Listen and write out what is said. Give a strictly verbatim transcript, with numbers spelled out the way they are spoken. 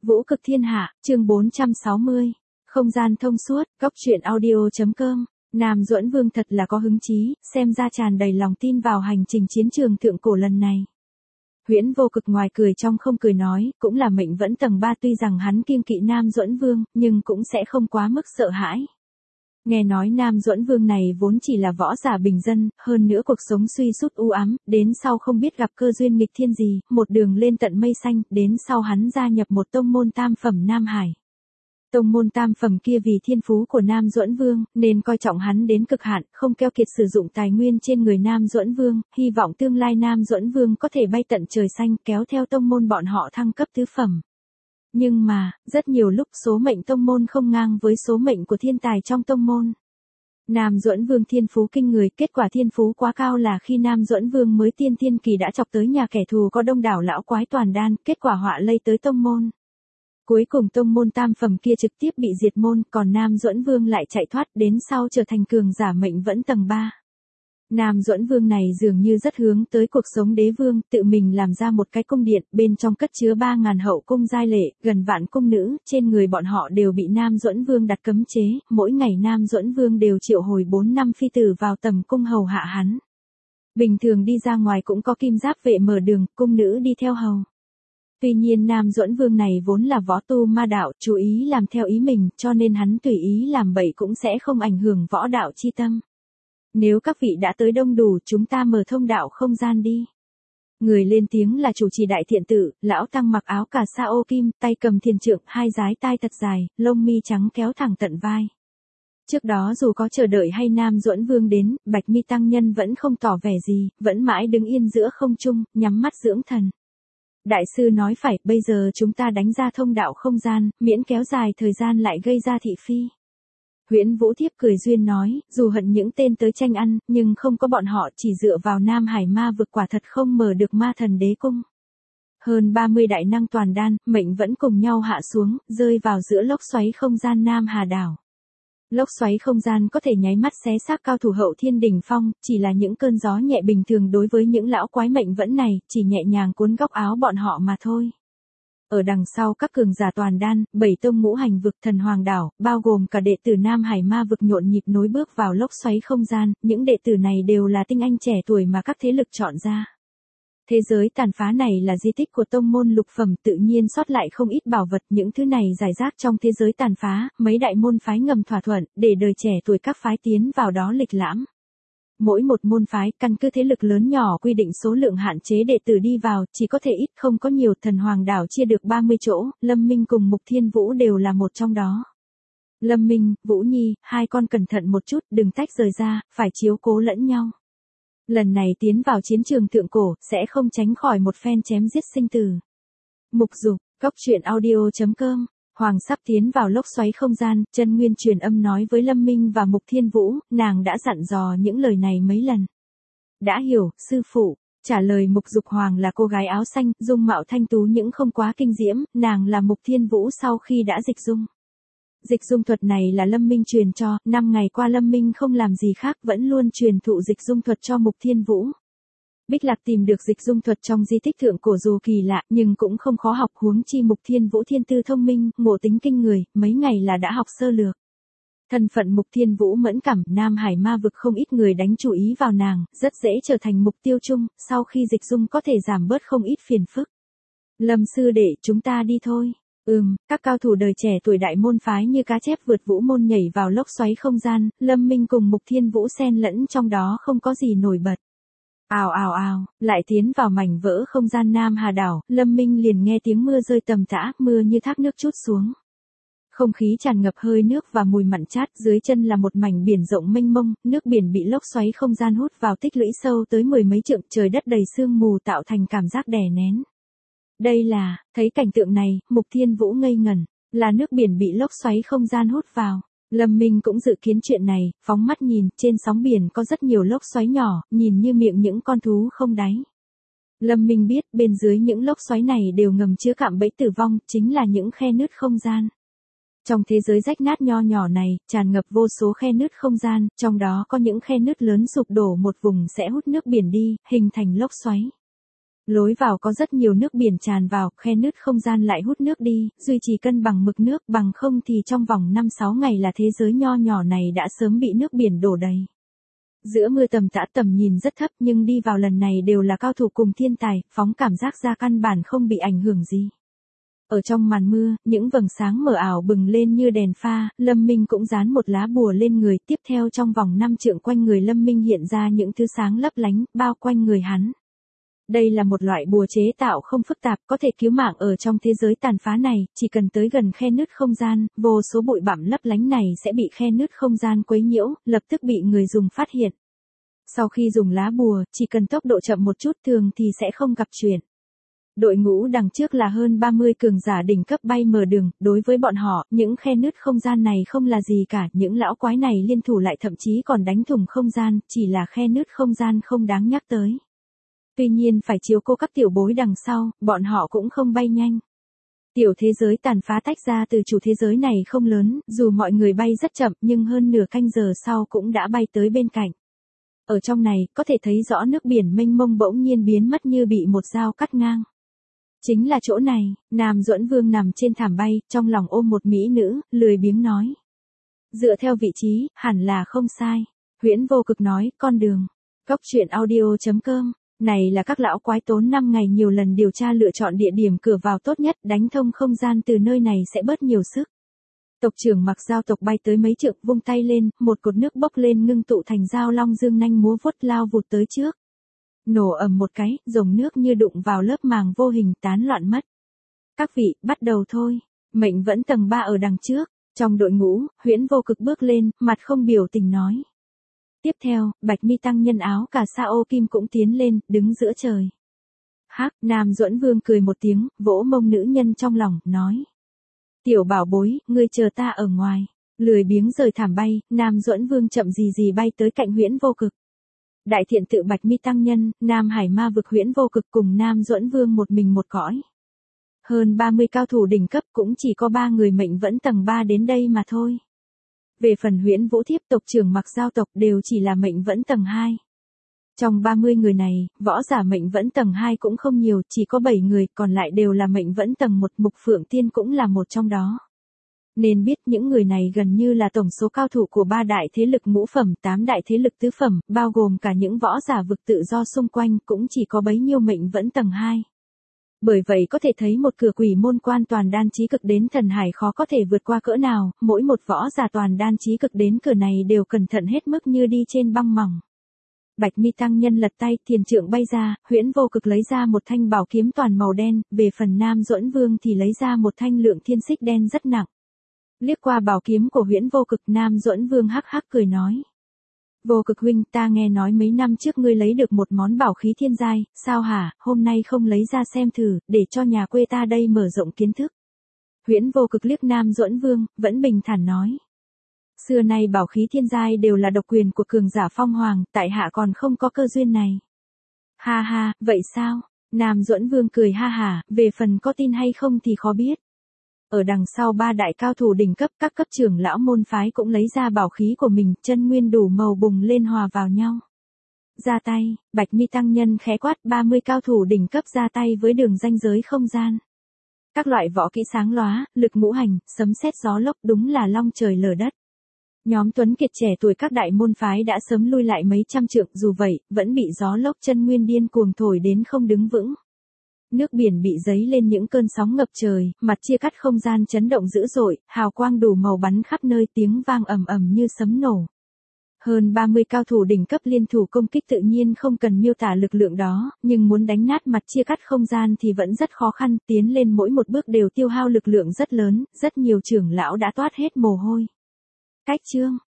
Vũ cực thiên hạ, chương bốn trăm sáu mươi. Không gian thông suốt, góc truyện audio.com. Nam Duẫn Vương thật là có hứng chí, xem ra tràn đầy lòng tin vào hành trình chiến trường thượng cổ lần này. Huyễn Vô Cực ngoài cười trong không cười nói, cũng là mệnh vẫn tầng ba, tuy rằng hắn kiêng kỵ Nam Duẫn Vương, nhưng cũng sẽ không quá mức sợ hãi. Nghe nói Nam Duẫn Vương này vốn chỉ là võ giả bình dân, hơn nữa cuộc sống suy sút u ám, đến sau không biết gặp cơ duyên nghịch thiên gì, một đường lên tận mây xanh, đến sau hắn gia nhập một tông môn tam phẩm Nam Hải. Tông môn tam phẩm kia vì thiên phú của Nam Duẫn Vương, nên coi trọng hắn đến cực hạn, không keo kiệt sử dụng tài nguyên trên người Nam Duẫn Vương, hy vọng tương lai Nam Duẫn Vương có thể bay tận trời xanh, kéo theo tông môn bọn họ thăng cấp tứ phẩm. Nhưng mà, rất nhiều lúc số mệnh tông môn không ngang với số mệnh của thiên tài trong tông môn. Nam Duẫn Vương thiên phú kinh người, kết quả thiên phú quá cao là khi Nam Duẫn Vương mới tiên thiên kỳ đã chọc tới nhà kẻ thù có đông đảo lão quái toàn đan, kết quả họa lây tới tông môn. Cuối cùng tông môn tam phẩm kia trực tiếp bị diệt môn, còn Nam Duẫn Vương lại chạy thoát, đến sau trở thành cường giả mệnh vẫn tầng ba. Nam Duẫn Vương này dường như rất hướng tới cuộc sống đế vương, tự mình làm ra một cái cung điện, bên trong cất chứa ba ngàn hậu cung giai lệ, gần vạn cung nữ, trên người bọn họ đều bị Nam Duẫn Vương đặt cấm chế, mỗi ngày Nam Duẫn Vương đều triệu hồi bốn năm phi tử vào tầm cung hầu hạ hắn. Bình thường đi ra ngoài cũng có kim giáp vệ mở đường, cung nữ đi theo hầu. Tuy nhiên Nam Duẫn Vương này vốn là võ tu ma đạo, chú ý làm theo ý mình, cho nên hắn tùy ý làm bậy cũng sẽ không ảnh hưởng võ đạo chi tâm. Nếu các vị đã tới đông đủ, chúng ta mở thông đạo không gian đi. Người lên tiếng là chủ trì đại thiện tự, lão tăng mặc áo cà sa ô kim, tay cầm thiền trượng, hai dái tai thật dài, lông mi trắng kéo thẳng tận vai. Trước đó dù có chờ đợi hay Nam Duẫn Vương đến, Bạch Mi tăng nhân vẫn không tỏ vẻ gì, vẫn mãi đứng yên giữa không trung, nhắm mắt dưỡng thần. Đại sư nói phải, bây giờ chúng ta đánh ra thông đạo không gian, miễn kéo dài thời gian lại gây ra thị phi. Huyễn Vũ Thiếp cười duyên nói, dù hận những tên tới tranh ăn, nhưng không có bọn họ, chỉ dựa vào Nam Hải ma vực quả thật không mở được ma thần đế cung. Hơn ba mươi đại năng toàn đan, mệnh vẫn cùng nhau hạ xuống, rơi vào giữa lốc xoáy không gian Nam Hà đảo. Lốc xoáy không gian có thể nháy mắt xé xác cao thủ hậu thiên đỉnh phong, chỉ là những cơn gió nhẹ bình thường đối với những lão quái mệnh vẫn này, chỉ nhẹ nhàng cuốn góc áo bọn họ mà thôi. Ở đằng sau các cường giả toàn đan, bảy tông ngũ hành vực thần hoàng đảo, bao gồm cả đệ tử Nam Hải ma vực nhộn nhịp nối bước vào lốc xoáy không gian, những đệ tử này đều là tinh anh trẻ tuổi mà các thế lực chọn ra. Thế giới tàn phá này là di tích của tông môn lục phẩm, tự nhiên sót lại không ít bảo vật, những thứ này rải rác trong thế giới tàn phá, mấy đại môn phái ngầm thỏa thuận, để đời trẻ tuổi các phái tiến vào đó lịch lãm. Mỗi một môn phái, căn cứ thế lực lớn nhỏ quy định số lượng hạn chế đệ tử đi vào, chỉ có thể ít không có nhiều, thần hoàng đảo chia được ba mươi chỗ, Lâm Minh cùng Mục Thiên Vũ đều là một trong đó. Lâm Minh, Vũ Nhi, hai con cẩn thận một chút, đừng tách rời ra, phải chiếu cố lẫn nhau. Lần này tiến vào chiến trường thượng cổ, sẽ không tránh khỏi một phen chém giết sinh tử. Mục Dục, góc truyện audio.com. Hoàng sắp tiến vào lốc xoáy không gian, Chân Nguyên truyền âm nói với Lâm Minh và Mục Thiên Vũ, nàng đã dặn dò những lời này mấy lần. Đã hiểu, sư phụ. Trả lời Mục Dục Hoàng là cô gái áo xanh, dung mạo thanh tú những không quá kinh diễm, nàng là Mục Thiên Vũ sau khi đã dịch dung. Dịch dung thuật này là Lâm Minh truyền cho, năm ngày qua Lâm Minh không làm gì khác, vẫn luôn truyền thụ dịch dung thuật cho Mục Thiên Vũ. Bích Lạc tìm được dịch dung thuật trong di tích thượng cổ dù kỳ lạ, nhưng cũng không khó học, huống chi Mục Thiên Vũ thiên tư thông minh, ngộ tính kinh người, mấy ngày là đã học sơ lược. Thân phận Mục Thiên Vũ mẫn cảm, Nam Hải ma vực không ít người đánh chú ý vào nàng, rất dễ trở thành mục tiêu chung, sau khi dịch dung có thể giảm bớt không ít phiền phức. Lâm sư đệ, chúng ta đi thôi. Ừm, các cao thủ đời trẻ tuổi đại môn phái như cá chép vượt vũ môn nhảy vào lốc xoáy không gian, Lâm Minh cùng Mục Thiên Vũ xen lẫn trong đó không có gì nổi bật. Ào ào ào, lại tiến vào mảnh vỡ không gian Nam Hà đảo, Lâm Minh liền nghe tiếng mưa rơi tầm tã, mưa như thác nước trút xuống. Không khí tràn ngập hơi nước và mùi mặn chát, dưới chân là một mảnh biển rộng mênh mông, nước biển bị lốc xoáy không gian hút vào tích lũy sâu tới mười mấy trượng, trời đất đầy sương mù tạo thành cảm giác đè nén. Đây là, thấy cảnh tượng này, Mục Thiên Vũ ngây ngẩn, là nước biển bị lốc xoáy không gian hút vào. Lâm Minh cũng dự kiến chuyện này, phóng mắt nhìn, trên sóng biển có rất nhiều lốc xoáy nhỏ, nhìn như miệng những con thú không đáy. Lâm Minh biết, bên dưới những lốc xoáy này đều ngầm chứa cạm bẫy tử vong, chính là những khe nứt không gian. Trong thế giới rách nát nho nhỏ này, tràn ngập vô số khe nứt không gian, trong đó có những khe nứt lớn sụp đổ một vùng sẽ hút nước biển đi, hình thành lốc xoáy. Lối vào có rất nhiều nước biển tràn vào, khe nứt không gian lại hút nước đi, duy trì cân bằng mực nước, bằng không thì trong vòng năm sáu ngày là thế giới nho nhỏ này đã sớm bị nước biển đổ đầy. Giữa mưa tầm tã tầm nhìn rất thấp nhưng đi vào lần này đều là cao thủ cùng thiên tài, phóng cảm giác ra căn bản không bị ảnh hưởng gì. Ở trong màn mưa, những vầng sáng mờ ảo bừng lên như đèn pha, Lâm Minh cũng dán một lá bùa lên người, tiếp theo trong vòng năm trượng quanh người Lâm Minh hiện ra những thứ sáng lấp lánh, bao quanh người hắn. Đây là một loại bùa chế tạo không phức tạp, có thể cứu mạng ở trong thế giới tàn phá này, chỉ cần tới gần khe nứt không gian, vô số bụi bặm lấp lánh này sẽ bị khe nứt không gian quấy nhiễu, lập tức bị người dùng phát hiện. Sau khi dùng lá bùa, chỉ cần tốc độ chậm một chút thường thì sẽ không gặp chuyện. Đội ngũ đằng trước là hơn ba mươi cường giả đỉnh cấp bay mở đường, đối với bọn họ, những khe nứt không gian này không là gì cả, những lão quái này liên thủ lại thậm chí còn đánh thủng không gian, chỉ là khe nứt không gian không đáng nhắc tới. Tuy nhiên phải chiếu cố các tiểu bối đằng sau, bọn họ cũng không bay nhanh. Tiểu thế giới tàn phá tách ra từ chủ thế giới này không lớn, dù mọi người bay rất chậm nhưng hơn nửa canh giờ sau cũng đã bay tới bên cạnh. Ở trong này, có thể thấy rõ nước biển mênh mông bỗng nhiên biến mất như bị một dao cắt ngang. Chính là chỗ này, Nam Duẫn Vương nằm trên thảm bay, trong lòng ôm một mỹ nữ, lười biếng nói. Dựa theo vị trí, hẳn là không sai. Huyễn Vô Cực nói, con đường. Góc truyện audio chấm com. Này là các lão quái tốn năm ngày nhiều lần điều tra lựa chọn địa điểm cửa vào tốt nhất, đánh thông không gian từ nơi này sẽ bớt nhiều sức. Tộc trưởng mặc dao tộc bay tới mấy trượng, vung tay lên, một cột nước bốc lên ngưng tụ thành dao long dương nanh múa vuốt lao vụt tới trước. Nổ ầm một cái, dòng nước như đụng vào lớp màng vô hình tán loạn mất. Các vị, bắt đầu thôi. Mệnh vẫn tầng ba ở đằng trước. Trong đội ngũ, Huyễn Vô Cực bước lên, mặt không biểu tình nói. Tiếp theo, Bạch Mi tăng nhân áo cả Sao Kim cũng tiến lên, đứng giữa trời. Hắc, Nam Duẫn Vương cười một tiếng, vỗ mông nữ nhân trong lòng, nói. Tiểu bảo bối, ngươi chờ ta ở ngoài. Lười biếng rời thảm bay, Nam Duẫn Vương chậm gì gì bay tới cạnh Huyễn Vô Cực. Đại thiện tự Bạch Mi tăng nhân, Nam Hải Ma vực Huyễn Vô Cực cùng Nam Duẫn Vương một mình một cõi. Hơn ba mươi cao thủ đỉnh cấp cũng chỉ có ba người mệnh vẫn tầng ba đến đây mà thôi. Về phần Huyễn Vũ Thiếp tộc trưởng mặc giao tộc đều chỉ là mệnh vẫn tầng hai. Trong ba mươi người này, võ giả mệnh vẫn tầng hai cũng không nhiều, chỉ có bảy người, còn lại đều là mệnh vẫn tầng một, Mục Phượng Tiên cũng là một trong đó. Nên biết những người này gần như là tổng số cao thủ của ba đại thế lực ngũ phẩm, tám đại thế lực tứ phẩm, bao gồm cả những võ giả vực tự do xung quanh, cũng chỉ có bấy nhiêu mệnh vẫn tầng hai. Bởi vậy có thể thấy một cửa quỷ môn quan toàn đan chí cực đến thần hải khó có thể vượt qua cỡ nào, mỗi một võ giả toàn đan chí cực đến cửa này đều cẩn thận hết mức như đi trên băng mỏng. Bạch Mi tăng nhân lật tay, thiền trượng bay ra, Huyễn Vô Cực lấy ra một thanh bảo kiếm toàn màu đen, về phần Nam Duẫn Vương thì lấy ra một thanh lượng thiên xích đen rất nặng. Liếc qua bảo kiếm của Huyễn Vô Cực, Nam Duẫn Vương hắc hắc cười nói. Vô Cực huynh, ta nghe nói mấy năm trước ngươi lấy được một món bảo khí thiên giai, sao hả, hôm nay không lấy ra xem thử, để cho nhà quê ta đây mở rộng kiến thức. Huyễn Vô Cực liếc Nam Duẫn Vương, vẫn bình thản nói. Xưa nay bảo khí thiên giai đều là độc quyền của cường giả phong hoàng, tại hạ còn không có cơ duyên này. Ha ha, vậy sao? Nam Duẫn Vương cười ha hả, về phần có tin hay không thì khó biết. Ở đằng sau ba đại cao thủ đỉnh cấp, các cấp trưởng lão môn phái cũng lấy ra bảo khí của mình, chân nguyên đủ màu bùng lên hòa vào nhau. Ra tay, Bạch Mi tăng nhân khẽ quát, ba mươi cao thủ đỉnh cấp ra tay với đường ranh giới không gian. Các loại võ kỹ sáng lóa, lực ngũ hành, sấm sét gió lốc đúng là long trời lở đất. Nhóm tuấn kiệt trẻ tuổi các đại môn phái đã sớm lui lại mấy trăm trượng, dù vậy, vẫn bị gió lốc chân nguyên điên cuồng thổi đến không đứng vững. Nước biển bị dấy lên những cơn sóng ngập trời, mặt chia cắt không gian chấn động dữ dội, hào quang đủ màu bắn khắp nơi, tiếng vang ầm ầm như sấm nổ. Hơn ba mươi cao thủ đỉnh cấp liên thủ công kích tự nhiên không cần miêu tả lực lượng đó, nhưng muốn đánh nát mặt chia cắt không gian thì vẫn rất khó khăn, tiến lên mỗi một bước đều tiêu hao lực lượng rất lớn, rất nhiều trưởng lão đã toát hết mồ hôi. Cách chương